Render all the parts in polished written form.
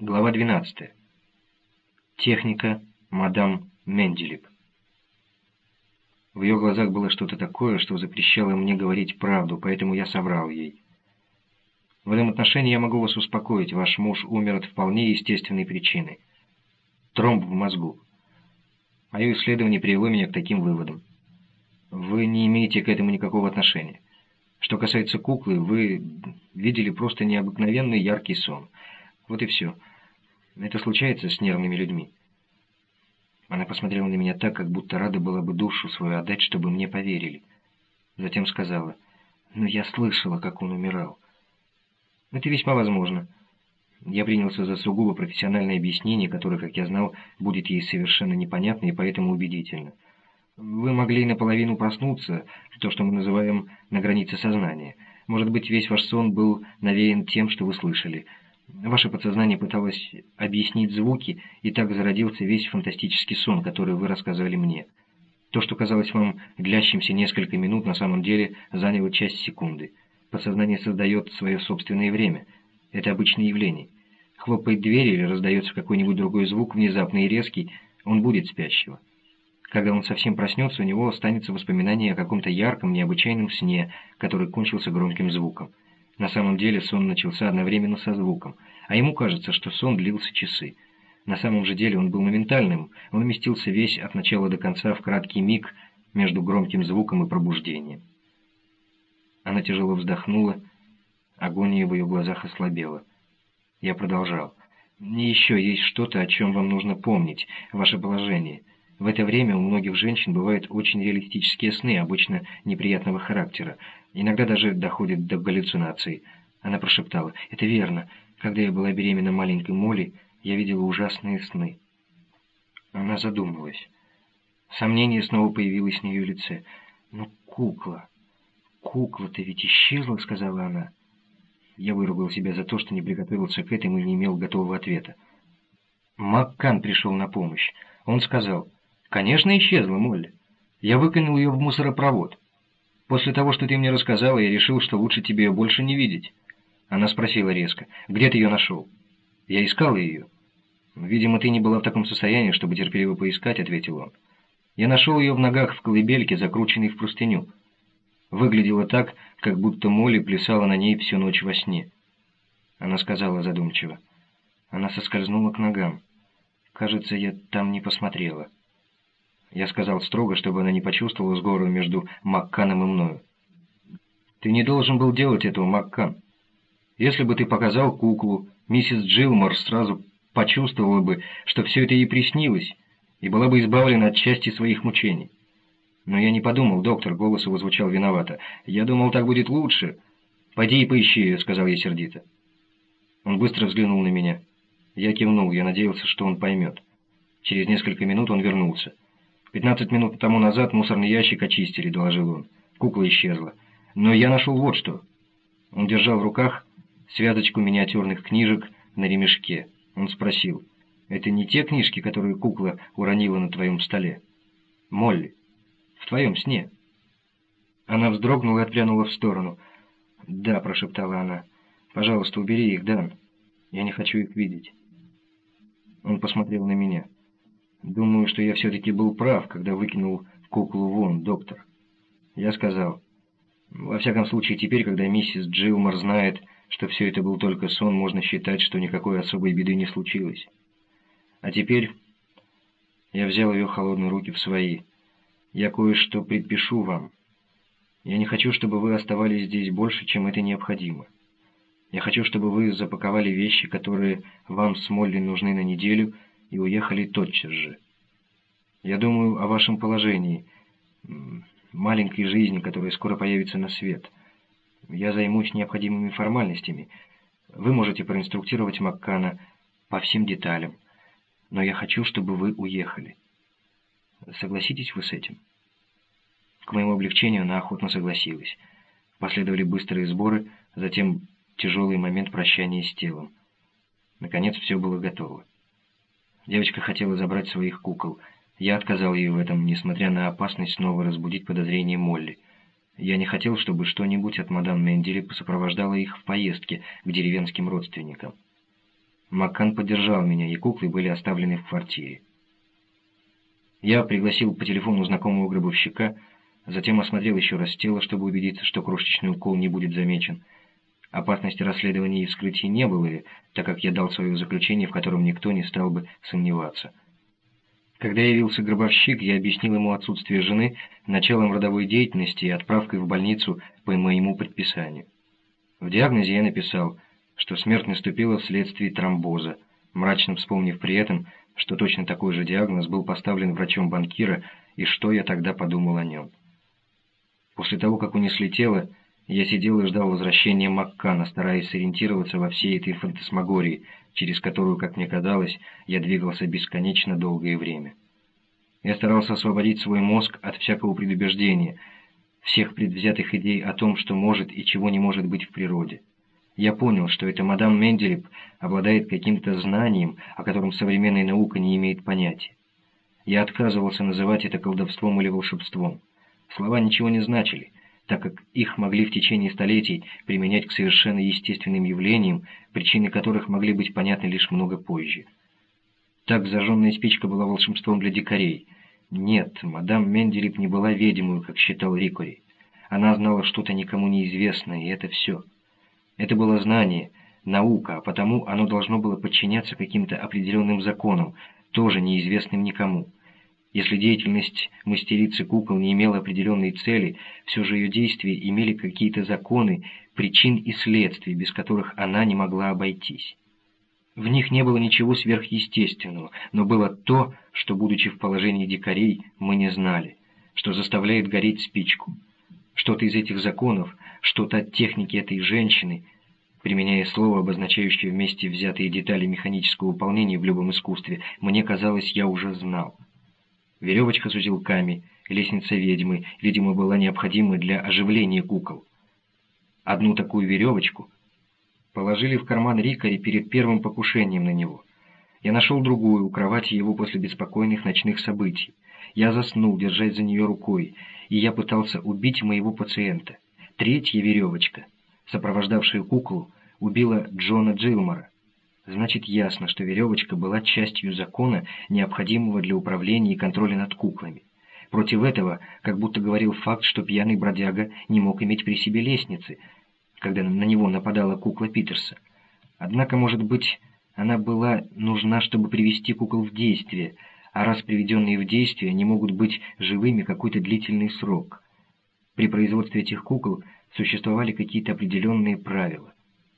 Глава 12. Техника мадам Менделиб. В ее глазах было что-то такое, что запрещало мне говорить правду, поэтому я соврал ей. В этом отношении я могу вас успокоить. Ваш муж умер от вполне естественной причины. Тромб в мозгу. Мое исследование привело меня к таким выводам. Вы не имеете к этому никакого отношения. Что касается куклы, вы видели просто необыкновенный яркий сон. Вот и все. Это случается с нервными людьми. Она посмотрела на меня так, как будто рада была бы душу свою отдать, чтобы мне поверили. Затем сказала: «Но я слышала, как он умирал». Это весьма возможно. Я принялся за сугубо профессиональное объяснение, которое, как я знал, будет ей совершенно непонятно и поэтому убедительно. Вы могли наполовину проснуться, то, что мы называем на границе сознания. Может быть, весь ваш сон был навеян тем, что вы слышали. Ваше подсознание пыталось объяснить звуки, и так зародился весь фантастический сон, который вы рассказывали мне. То, что казалось вам длящимся несколько минут, на самом деле заняло часть секунды. Подсознание создает свое собственное время. Это обычное явление. Хлопает дверь или раздается какой-нибудь другой звук, внезапный и резкий, он будет спящего. Когда он совсем проснется, у него останется воспоминание о каком-то ярком, необычайном сне, который кончился громким звуком. На самом деле сон начался одновременно со звуком, а ему кажется, что сон длился часы. На самом же деле он был моментальным, он уместился весь от начала до конца в краткий миг между громким звуком и пробуждением. Она тяжело вздохнула, агония в ее глазах ослабела. Я продолжал. «И еще есть что-то, о чем вам нужно помнить, ваше положение. В это время у многих женщин бывают очень реалистические сны, обычно неприятного характера. Иногда даже доходит до галлюцинаций». Она прошептала: «Это верно. Когда я была беременна маленькой Молли, я видела ужасные сны». Она задумалась. Сомнение снова появилось на ее лице. «Но кукла... Кукла-то ведь исчезла», — сказала она. Я выругал себя за то, что не приготовился к этому и не имел готового ответа. Маккан пришел на помощь. Он сказал: «Конечно, исчезла, Молли. Я выкинул ее в мусоропровод. После того, что ты мне рассказала, я решил, что лучше тебе ее больше не видеть». Она спросила резко: «Где ты ее нашел?» «Я искал ее». «Видимо, ты не была в таком состоянии, чтобы терпеливо поискать», — ответил он. «Я нашел ее в ногах в колыбельке, закрученной в простыню. Выглядело так, как будто Молли плясала на ней всю ночь во сне». Она сказала задумчиво: «Она соскользнула к ногам. Кажется, я там не посмотрела». Я сказал строго, чтобы она не почувствовала сговора между Макканом и мною. «Ты не должен был делать этого, Маккан. Если бы ты показал куклу, миссис Джилмор сразу почувствовала бы, что все это ей приснилось, и была бы избавлена от части своих мучений». «Но я не подумал, доктор», — голос его звучал виновато. «Я думал, так будет лучше». «Пойди и поищи ее», — сказал я сердито. Он быстро взглянул на меня. Я кивнул, я надеялся, что он поймет. Через несколько минут он вернулся. 15 минут тому назад мусорный ящик очистили», — доложил он. «Кукла исчезла. Но я нашел вот что». Он держал в руках связочку миниатюрных книжек на ремешке. Он спросил: «Это не те книжки, которые кукла уронила на твоем столе?» «Молли, в твоем сне». Она вздрогнула и отпрянула в сторону. «Да», — прошептала она. «Пожалуйста, убери их, Дан. Я не хочу их видеть». Он посмотрел на меня. «Думаю, что я все-таки был прав, когда выкинул куклу вон, доктор». Я сказал: «Во всяком случае, теперь, когда миссис Джилмор знает, что все это был только сон, можно считать, что никакой особой беды не случилось. А теперь...» Я взял ее холодные руки в свои. «Я кое-что предпишу вам. Я не хочу, чтобы вы оставались здесь больше, чем это необходимо. Я хочу, чтобы вы запаковали вещи, которые вам с Молли нужны на неделю, и уехали тотчас же. Я думаю о вашем положении, маленькой жизни, которая скоро появится на свет. Я займусь необходимыми формальностями. Вы можете проинструктировать Маккана по всем деталям, но я хочу, чтобы вы уехали. Согласитесь вы с этим?» К моему облегчению она охотно согласилась. Последовали быстрые сборы, затем тяжелый момент прощания с телом. Наконец все было готово. Девочка хотела забрать своих кукол. Я отказал ей в этом, несмотря на опасность снова разбудить подозрения Молли. Я не хотел, чтобы что-нибудь от мадам Менделиб сопровождало их в поездке к деревенским родственникам. Маккан поддержал меня, и куклы были оставлены в квартире. Я пригласил по телефону знакомого гробовщика, затем осмотрел еще раз тело, чтобы убедиться, что крошечный укол не будет замечен. Опасности расследования и вскрытия не было, так как я дал свое заключение, в котором никто не стал бы сомневаться. Когда явился гробовщик, я объяснил ему отсутствие жены началом родовой деятельности и отправкой в больницу по моему предписанию. В диагнозе я написал, что смерть наступила вследствие тромбоза, мрачно вспомнив при этом, что точно такой же диагноз был поставлен врачом банкира, и что я тогда подумал о нем. После того, как унесли тело, я сидел и ждал возвращения Маккана, стараясь сориентироваться во всей этой фантасмагории, через которую, как мне казалось, я двигался бесконечно долгое время. Я старался освободить свой мозг от всякого предубеждения, всех предвзятых идей о том, что может и чего не может быть в природе. Я понял, что эта мадам Менделеб обладает каким-то знанием, о котором современная наука не имеет понятия. Я отказывался называть это колдовством или волшебством. Слова ничего не значили, так как их могли в течение столетий применять к совершенно естественным явлениям, причины которых могли быть понятны лишь много позже. Так зажженная спичка была волшебством для дикарей. Нет, мадам Менделеб не была ведьмой, как считал Рикори. Она знала что-то никому неизвестное, и это все. Это было знание, наука, а потому оно должно было подчиняться каким-то определенным законам, тоже неизвестным никому. Если деятельность мастерицы кукол не имела определенной цели, все же ее действия имели какие-то законы, причин и следствий, без которых она не могла обойтись. В них не было ничего сверхъестественного, но было то, что, будучи в положении дикарей, мы не знали, что заставляет гореть спичку. Что-то из этих законов, что-то от техники этой женщины, применяя слово, обозначающее вместе взятые детали механического выполнения в любом искусстве, мне казалось, я уже знал. Веревочка с узелками, лестница ведьмы, видимо, была необходима для оживления кукол. Одну такую веревочку положили в карман Рикари перед первым покушением на него. Я нашел другую у кровати его после беспокойных ночных событий. Я заснул, держась за нее рукой, и я пытался убить моего пациента. Третья веревочка, сопровождавшая куклу, убила Джона Джилмора. Значит, ясно, что веревочка была частью закона, необходимого для управления и контроля над куклами. Против этого, как будто говорил факт, что пьяный бродяга не мог иметь при себе лестницы, когда на него нападала кукла Питерса. Однако, может быть, она была нужна, чтобы привести кукол в действие, а раз приведенные в действие не могут быть живыми какой-то длительный срок. При производстве этих кукол существовали какие-то определенные правила.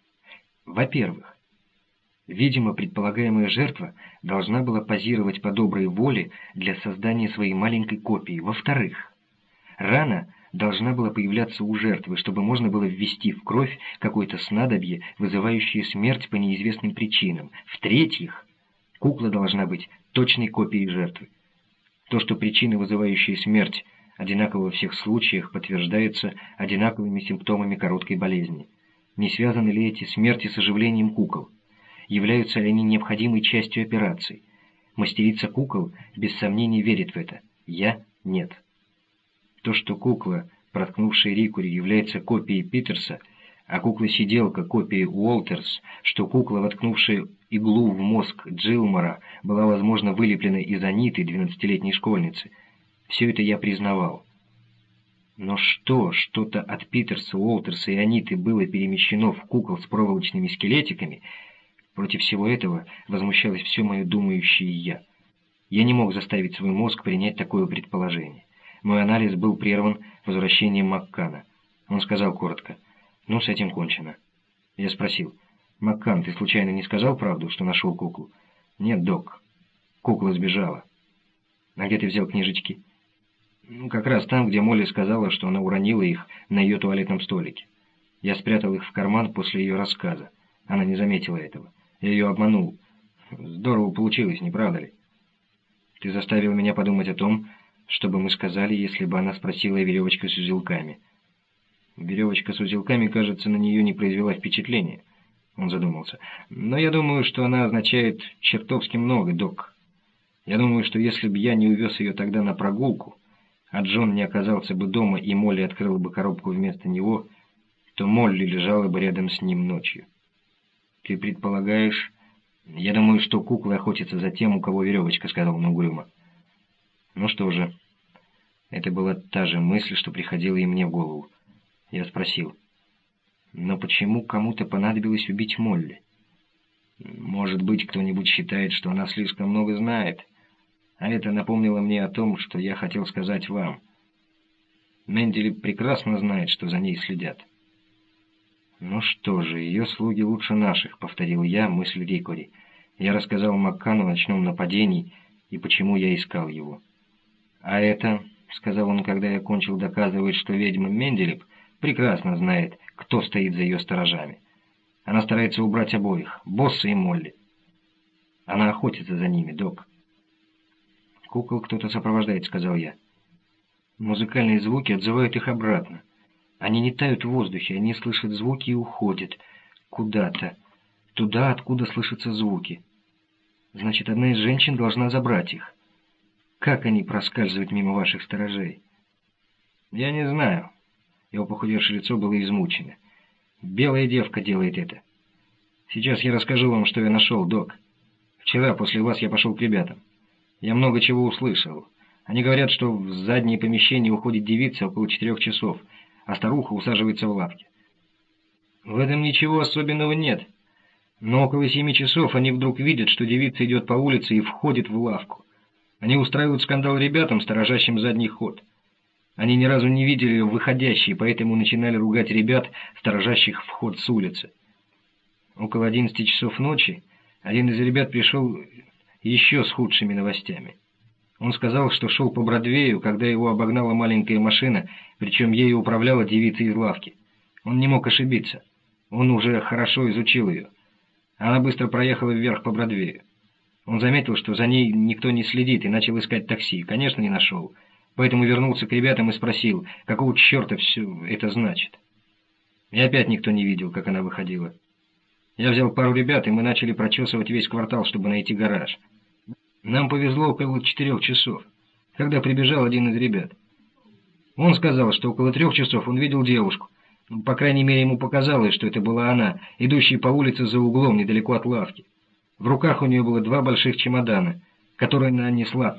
Во-первых, видимо, предполагаемая жертва должна была позировать по доброй воле для создания своей маленькой копии. Во-вторых, рана должна была появляться у жертвы, чтобы можно было ввести в кровь какое-то снадобье, вызывающее смерть по неизвестным причинам. В-третьих, кукла должна быть точной копией жертвы. То, что причины, вызывающие смерть, одинаковы во всех случаях, подтверждается одинаковыми симптомами короткой болезни. Не связаны ли эти смерти с оживлением кукол? Являются ли они необходимой частью операции? Мастерица кукол без сомнений верит в это. Я – нет. То, что кукла, проткнувшая Рикури, является копией Питерса, а кукла-сиделка – копией Уолтерс, что кукла, воткнувшая иглу в мозг Джилмора, была, возможно, вылеплена из Аниты, 12-летней школьницы, все это я признавал. Но что-то от Питерса, Уолтерса и Аниты было перемещено в кукол с проволочными скелетиками, против всего этого возмущалось все мое думающее «я». Я не мог заставить свой мозг принять такое предположение. Мой анализ был прерван возвращением Маккана. Он сказал коротко: «Ну, с этим кончено». Я спросил: «Маккан, ты случайно не сказал правду, что нашел куклу?» «Нет, док. Кукла сбежала». «А где ты взял книжечки?» «Ну, как раз там, где Молли сказала, что она уронила их на ее туалетном столике. Я спрятал их в карман после ее рассказа. Она не заметила этого. Я ее обманул. Здорово получилось, не правда ли?» «Ты заставил меня подумать о том, что бы мы сказали, если бы она спросила о веревочке с узелками». «Веревочка с узелками, кажется, на нее не произвела впечатления». Он задумался. «Но я думаю, что она означает чертовски много, док. Я думаю, что если бы я не увез ее тогда на прогулку, а Джон не оказался бы дома и Молли открыла бы коробку вместо него, то Молли лежала бы рядом с ним ночью». «Ты предполагаешь, «Я думаю, что куклы охотятся за тем, у кого веревочка», — сказал он угрюмо. «Ну что же». Это была та же мысль, что приходила и мне в голову. Я спросил: «Но почему кому-то понадобилось убить Молли?» «Может быть, кто-нибудь считает, что она слишком много знает. А это напомнило мне о том, что я хотел сказать вам. Менделеб прекрасно знает, что за ней следят». «Ну что же, ее слуги лучше наших», — повторил я мысль Рикори. Я рассказал Маккану о ночном нападении и почему я искал его. «А это», — сказал он, когда я кончил доказывать, что ведьма Менделеб прекрасно знает, кто стоит за ее сторожами. Она старается убрать обоих, босса и Молли. Она охотится за ними, док». «Кукол кто-то сопровождает», — сказал я. «Музыкальные звуки отзывают их обратно. Они не тают в воздухе, они слышат звуки и уходят куда-то, туда, откуда слышатся звуки. Значит, одна из женщин должна забрать их. Как они проскальзывают мимо ваших сторожей?» «Я не знаю». Его похудевшее лицо было измучено. «Белая девка делает это. Сейчас я расскажу вам, что я нашел, док. Вчера после вас я пошел к ребятам. Я много чего услышал. Они говорят, что в заднее помещение уходит девица около 4 часов, а старуха усаживается в лавке. В этом ничего особенного нет. Но около 7 часов они вдруг видят, что девица идет по улице и входит в лавку. Они устраивают скандал ребятам, сторожащим задний ход. Они ни разу не видели ее выходящей, поэтому начинали ругать ребят, сторожащих вход с улицы. Около 11 часов ночи один из ребят пришел еще с худшими новостями. Он сказал, что шел по Бродвею, когда его обогнала маленькая машина, причем ею управляла девица из лавки. Он не мог ошибиться. Он уже хорошо изучил ее. Она быстро проехала вверх по Бродвею. Он заметил, что за ней никто не следит, и начал искать такси. Конечно, не нашел. Поэтому вернулся к ребятам и спросил, какого черта все это значит. И опять никто не видел, как она выходила. Я взял пару ребят, и мы начали прочесывать весь квартал, чтобы найти гараж. Нам повезло около 4 часов, когда прибежал один из ребят. Он сказал, что около 3 часов он видел девушку. По крайней мере, ему показалось, что это была она, идущая по улице за углом, недалеко от лавки. В руках у нее было 2 больших чемодана, которые она несла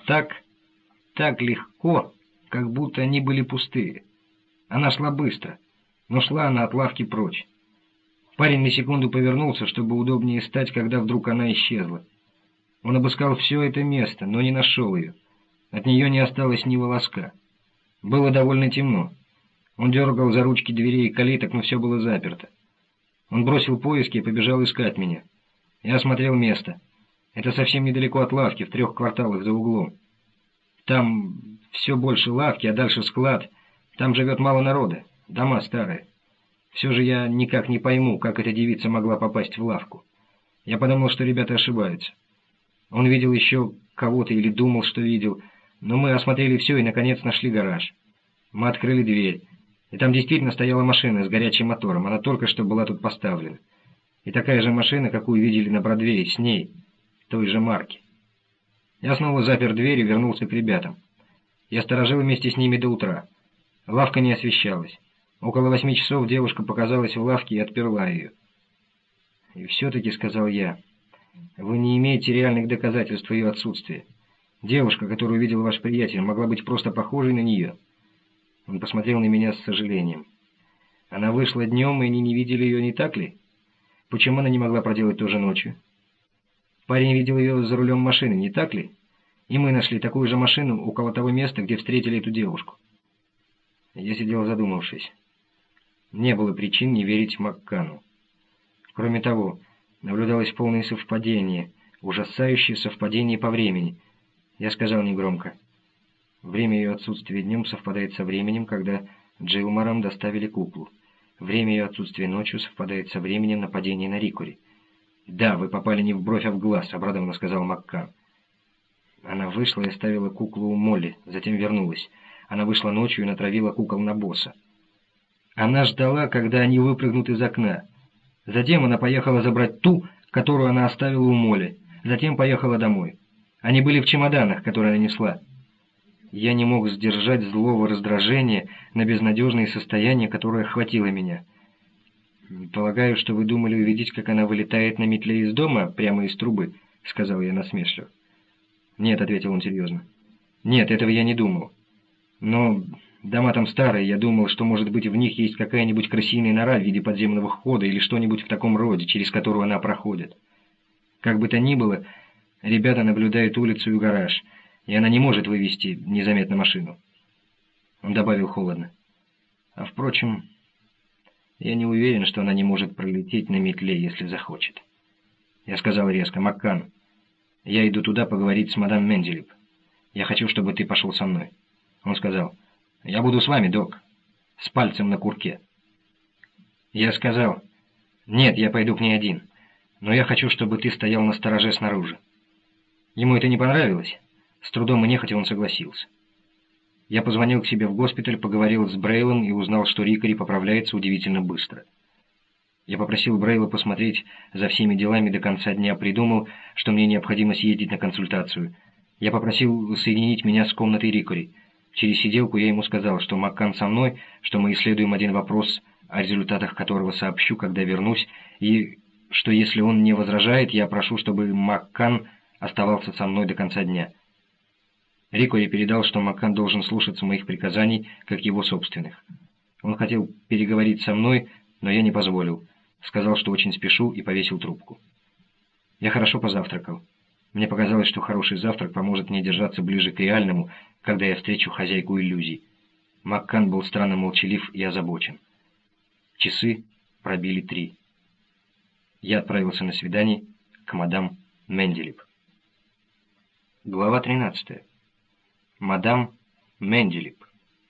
так легко, как будто они были пустые. Она шла быстро, но шла она от лавки прочь. Парень на секунду повернулся, чтобы удобнее стать, когда вдруг она исчезла. Он обыскал все это место, но не нашел ее. От нее не осталось ни волоска. Было довольно темно. Он дергал за ручки дверей и калиток, но все было заперто. Он бросил поиски и побежал искать меня. Я осмотрел место. Это совсем недалеко от лавки, в 3 кварталах за углом. Там все больше лавки, а дальше склад. Там живет мало народа, дома старые. Все же я никак не пойму, как эта девица могла попасть в лавку. Я подумал, что ребята ошибаются. Он видел еще кого-то или думал, что видел, но мы осмотрели все и, наконец, нашли гараж. Мы открыли дверь, и там действительно стояла машина с горячим мотором, она только что была тут поставлена. И такая же машина, какую видели на Бродвее, с ней, той же марки. Я снова запер дверь и вернулся к ребятам. Я сторожил вместе с ними до утра. Лавка не освещалась. Около 8 часов девушка показалась в лавке и отперла ее. «И все-таки, — сказал я, — вы не имеете реальных доказательств ее отсутствия. Девушка, которую видел ваш приятель, могла быть просто похожей на нее». Он посмотрел на меня с сожалением. «Она вышла днем, и они не видели ее, не так ли? Почему она не могла проделать то же ночью? Парень видел ее за рулем машины, не так ли? И мы нашли такую же машину около того места, где встретили эту девушку». Я сидел задумавшись. Не было причин не верить Маккану. Кроме того, наблюдалось полное совпадение, ужасающее совпадение по времени. Я сказал негромко: «Время ее отсутствия днем совпадает со временем, когда Джилмарам доставили куклу. Время ее отсутствия ночью совпадает со временем нападения на Рикори». «Да, вы попали не в бровь, а в глаз», — обрадованно сказал Маккан. Она вышла и оставила куклу у Молли, затем вернулась. Она вышла ночью и натравила кукол на босса. Она ждала, когда они выпрыгнут из окна. Затем она поехала забрать ту, которую она оставила у Молли. Затем поехала домой. Они были в чемоданах, которые она несла. Я не мог сдержать злого раздражения на безнадежное состояние, которое охватило меня. «Полагаю, что вы думали увидеть, как она вылетает на метле из дома, прямо из трубы», — сказал я насмешливо. «Нет», — ответил он серьезно. «Нет, этого я не думал. Но дома там старые, я думал, что, может быть, в них есть какая-нибудь крысиная нора в виде подземного хода или что-нибудь в таком роде, через которую она проходит. Как бы то ни было, ребята наблюдают улицу и гараж, и она не может вывести незаметно машину». Он добавил холодно. «А впрочем, я не уверен, что она не может пролететь на метле, если захочет». Я сказал резко: «Маккан, я иду туда поговорить с мадам Менделип. Я хочу, чтобы ты пошел со мной». Он сказал: «Я буду с вами, док, с пальцем на курке». Я сказал: «Нет, я пойду к ней один, но я хочу, чтобы ты стоял на стороже снаружи». Ему это не понравилось. С трудом и нехотя он согласился. Я позвонил к себе в госпиталь, поговорил с Брейлом и узнал, что Рикари поправляется удивительно быстро. Я попросил Брейла посмотреть за всеми делами до конца дня, придумал, что мне необходимо съездить на консультацию. Я попросил соединить меня с комнатой Рикари. Через сиделку я ему сказал, что Маккан со мной, что мы исследуем один вопрос, о результатах которого сообщу, когда вернусь, и что если он не возражает, я прошу, чтобы Маккан оставался со мной до конца дня. Рикари передал, что Маккан должен слушаться моих приказаний, как его собственных. Он хотел переговорить со мной, но я не позволил. Сказал, что очень спешу, и повесил трубку. Я хорошо позавтракал. Мне показалось, что хороший завтрак поможет мне держаться ближе к реальному, когда я встречу хозяйку иллюзий. Маккан был странно молчалив и озабочен. Часы пробили 3. Я отправился на свидание к мадам Менделип. Глава 13. Мадам Менделип.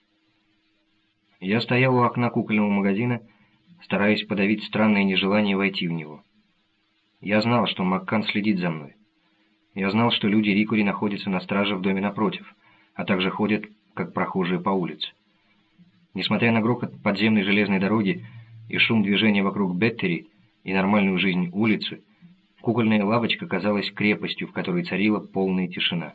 Я стоял у окна кукольного магазина, стараясь подавить странное нежелание войти в него. Я знал, что Маккан следит за мной. Я знал, что люди Рикари находятся на страже в доме напротив, а также ходят, как прохожие по улице. Несмотря на грохот подземной железной дороги и шум движения вокруг Беттери и нормальную жизнь улицы, кукольная лавочка казалась крепостью, в которой царила полная тишина.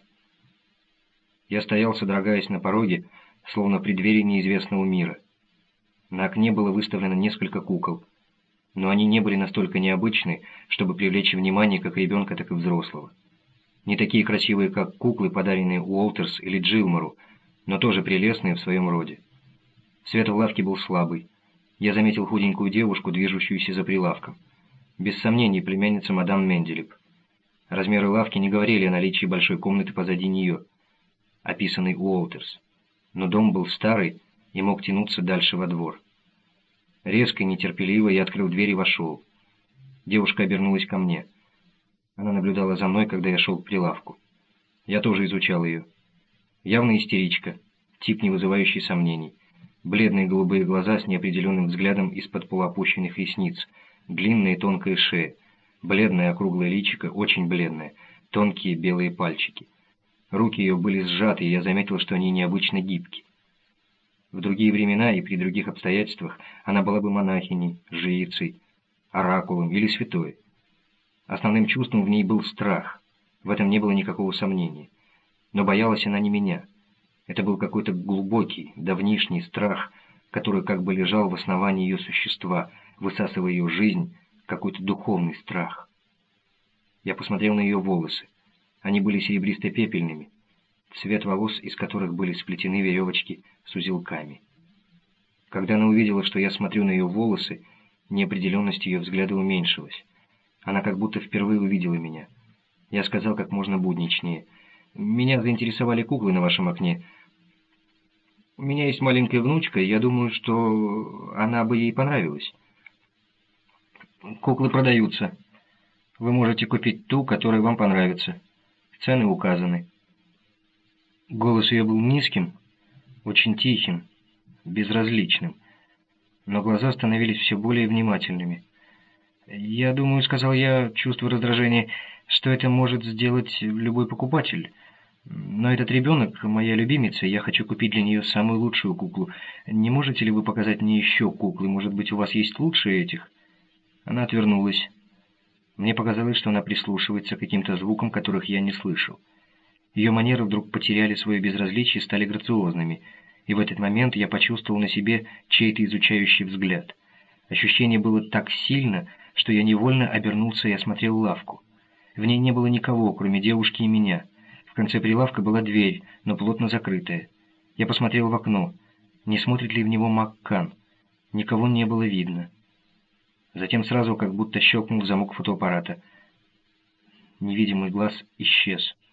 Я стоял, содрогаясь на пороге, словно в преддверии неизвестного мира. На окне было выставлено несколько кукол, но они не были настолько необычны, чтобы привлечь внимание как ребенка, так и взрослого. Не такие красивые, как куклы, подаренные Уолтерс или Джилмору, но тоже прелестные в своем роде. Свет в лавке был слабый. Я заметил худенькую девушку, движущуюся за прилавком. Без сомнений, племянница мадам Менделип. Размеры лавки не говорили о наличии большой комнаты позади нее, описанной Уолтерс. Но дом был старый и мог тянуться дальше во двор. Резко и нетерпеливо я открыл дверь и вошел. Девушка обернулась ко мне. Она наблюдала за мной, когда я шел к прилавку. Я тоже изучал ее. Явная истеричка, тип, не вызывающий сомнений. Бледные голубые глаза с неопределенным взглядом из-под полуопущенных ресниц, длинная тонкая шея, бледное округлое личико, очень бледное, тонкие белые пальчики. Руки ее были сжаты, и я заметил, что они необычно гибки. В другие времена и при других обстоятельствах она была бы монахиней, жрицей, оракулом или святой. Основным чувством в ней был страх, в этом не было никакого сомнения. Но боялась она не меня. Это был какой-то глубокий, давнишний страх, который как бы лежал в основании ее существа, высасывая ее жизнь, какой-то духовный страх. Я посмотрел на ее волосы. Они были серебристо-пепельными, цвет волос, из которых были сплетены веревочки с узелками. Когда она увидела, что я смотрю на ее волосы, неопределенность ее взгляда уменьшилась. Она как будто впервые увидела меня. Я сказал как можно будничнее: «Меня заинтересовали куклы на вашем окне. У меня есть маленькая внучка, и я думаю, что она бы ей понравилась. Куклы продаются. Вы можете купить ту, которая вам понравится. Цены указаны». Голос ее был низким, очень тихим, безразличным, но глаза становились все более внимательными. «Я думаю, — сказал я, чувствуя раздражение, — что это может сделать любой покупатель. Но этот ребенок — моя любимица, и я хочу купить для нее самую лучшую куклу. Не можете ли вы показать мне еще куклы? Может быть, у вас есть лучшие этих?» Она отвернулась. Мне показалось, что она прислушивается к каким-то звукам, которых я не слышал. Ее манеры вдруг потеряли свое безразличие и стали грациозными, и в этот момент я почувствовал на себе чей-то изучающий взгляд. Ощущение было так сильно, что я невольно обернулся и осмотрел лавку. В ней не было никого, кроме девушки и меня. В конце прилавка была дверь, но плотно закрытая. Я посмотрел в окно. Не смотрит ли в него Маккан? Никого не было видно. Затем сразу как будто щелкнул замок фотоаппарата. Невидимый глаз исчез.